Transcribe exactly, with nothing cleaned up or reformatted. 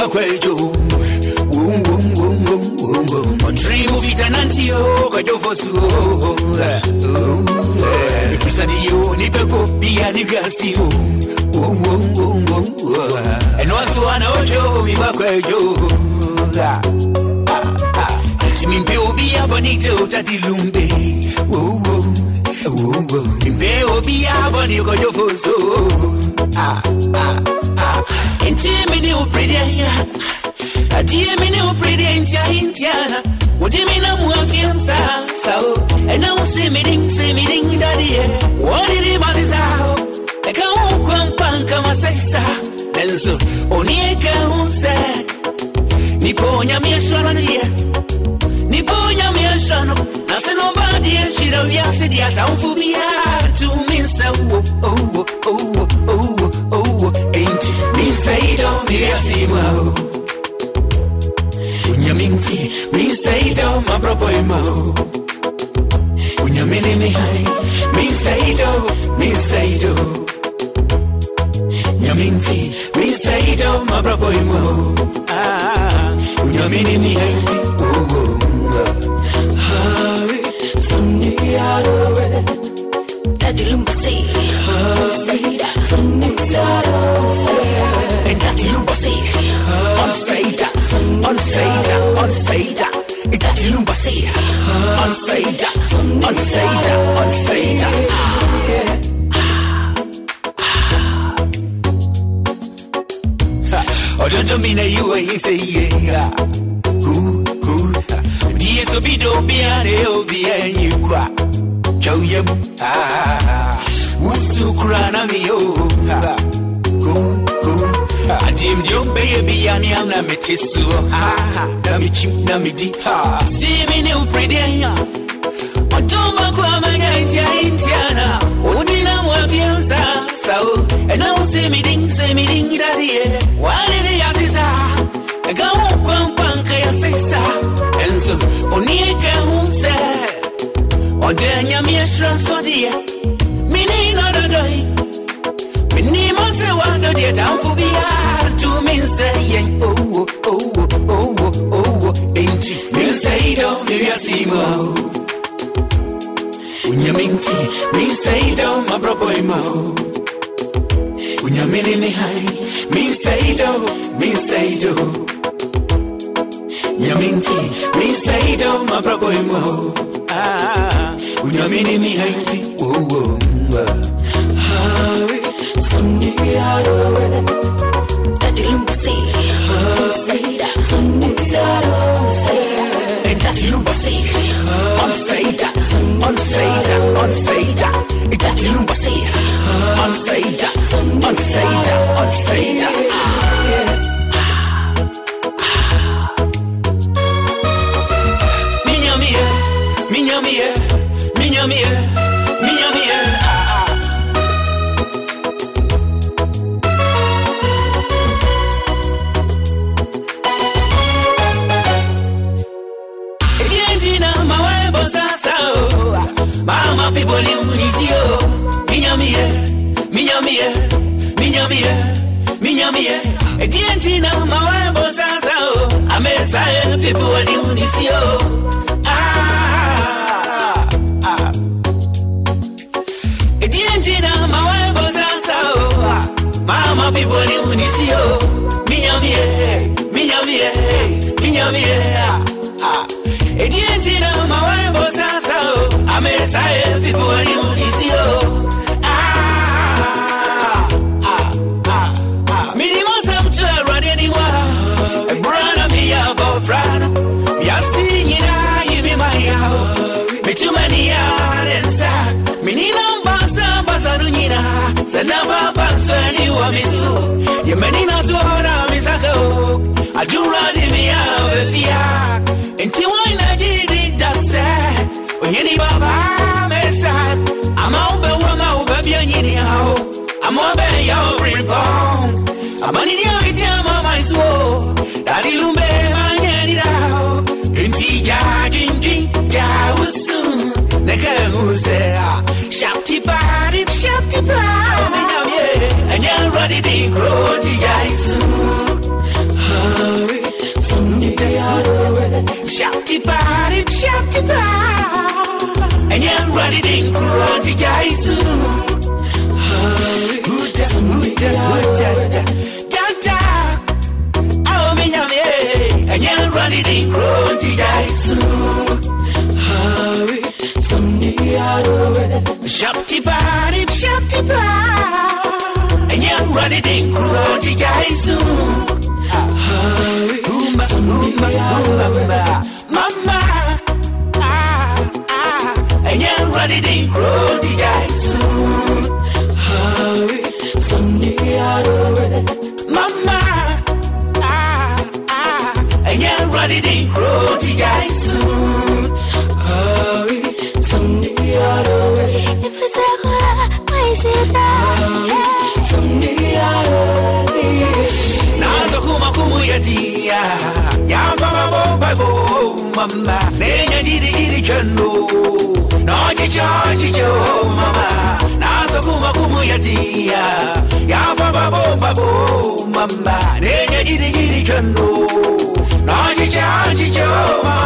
bakwejo. Wum wum wum wum wum. On dream of it and antio kwajo fosu. If we study you, ni peko bi ani biasi o. Wum wum wum wum. And also ana ojo mi bakwejo. Timimpe obi abonite utadilumbe. Oh oh oh oh. Timimpe obi aboni kwajo fosu. Ah ah ah. Intimini upredia. Adie mini upredia intiana. Udimina muafiamsa sao. And now say me ding say me ding daddy. What did he mazao? Eka ukwampanka masaisa. Enzo onieka unse. Niponya mieshwano niye. Niponya mieshwano. Nase nobody shira vyasi diata umfubia. To me say oh oh oh oh oh oh. Ain't me say don't me asimo. Unyaminti me say don't my brother mo. Unyamini me high. Me say don't me say don't. Unyaminti me say don't my brother mo. Ah, unyamini me high. Oh oh. Hurry, Sunday out of it. Daddy Lumba say, say, Sunday out of it. And Daddy Lumba say, on say that, on say that, on say that. And Daddy Lumba say, on say that, on say that, on say that. Oh, don't mean that you ain't say yeah. Who, who? Yes, so be don't be an be a qua. Chow yem. Ah, Wusu Krana me. Oh, who, who? I deemed your baby, and I'm not metisu. Ah, Namichi, Namidi. Ah, see me new pretty. Otomba kwa maganja Indiana. Odina wafiamsa. So, and now say me ding, say me ding, daddy. Why did he ask his eye? I go on panka ya sisa. Enzo, onieka unse. Odenya mieshra sodia. Mini no dodoi. Mini monse wando dia tamfubia. To me say oh oh oh oh oh oh. Ain't me say do me asimo. Unyaminti me say do my brother mo. Unyamini ni high. Me say do me say do. Unyaminti me say do my brother mo. Ah, unyamini ni high. Oh oh. Hurry, Sunday out of it. Daddy Lumba say, say that, Sunday out of it. And Daddy Lumba say, on say that, on say that, on say that. And Daddy Lumba say, on say that, on say that, on say that. Minyamie, minyamie, minyamie, minyamie. Mama people in Munisio, Minyamie, Minyamie, Minyamie, Minyamie, Edientina, my Bosazo, Amesa, people in Munisio. Ah, ah, Edientina, my Bosazo, Mama people in Munisio, Minyamie, Minyamie, Minyamie, ah, Edientina, my Bosazo. I'm excited people when you see you. Ah, ah, ah, ah. Minimum some to run anymore. A brother me about friend. Me are singing, I be my house. Me too many yards. Minimum basa basa dunina. Sanaba basa ni wa misu. Ye menina zuhora misako. I do run in me out of fear. Until I did it, that's sad. Yeni baba mesad, I'm out be wama ubabi yeni hao, I'm obe ya ripon, abani dia iti ama maiswo, Daddy Lumba manyeni dao, inti ja jinji ja usu, neke usea, shapti party, shapti party, minam ye, and ya ready to grow ti ja isu. jaisu. Huta, huta, huta, danta. Oh, me nyame, enyan rani di kroti jaisu. Hurry, somebody out of it. Shopti party, shopti party. Enyan rani di kroti jaisu. Hurry, somebody out of it. Mama, ah, ah, enyan rani di kroti jaisu. Hurry, somebody out of it. Mama, ah, ah, enyan rani di kroti jaisu. Hurry, somebody out of it. If it's a girl, why is it that? Somebody out of it. Nazo kuma kumu ya dia, ya mama bo bo mama, nenya jiri jiri chendo, no chicho chicho mama. Nazo kuma kumu ya dia, ya mama bo bo mama, nenya jiri jiri chendo, no chicho chicho mama.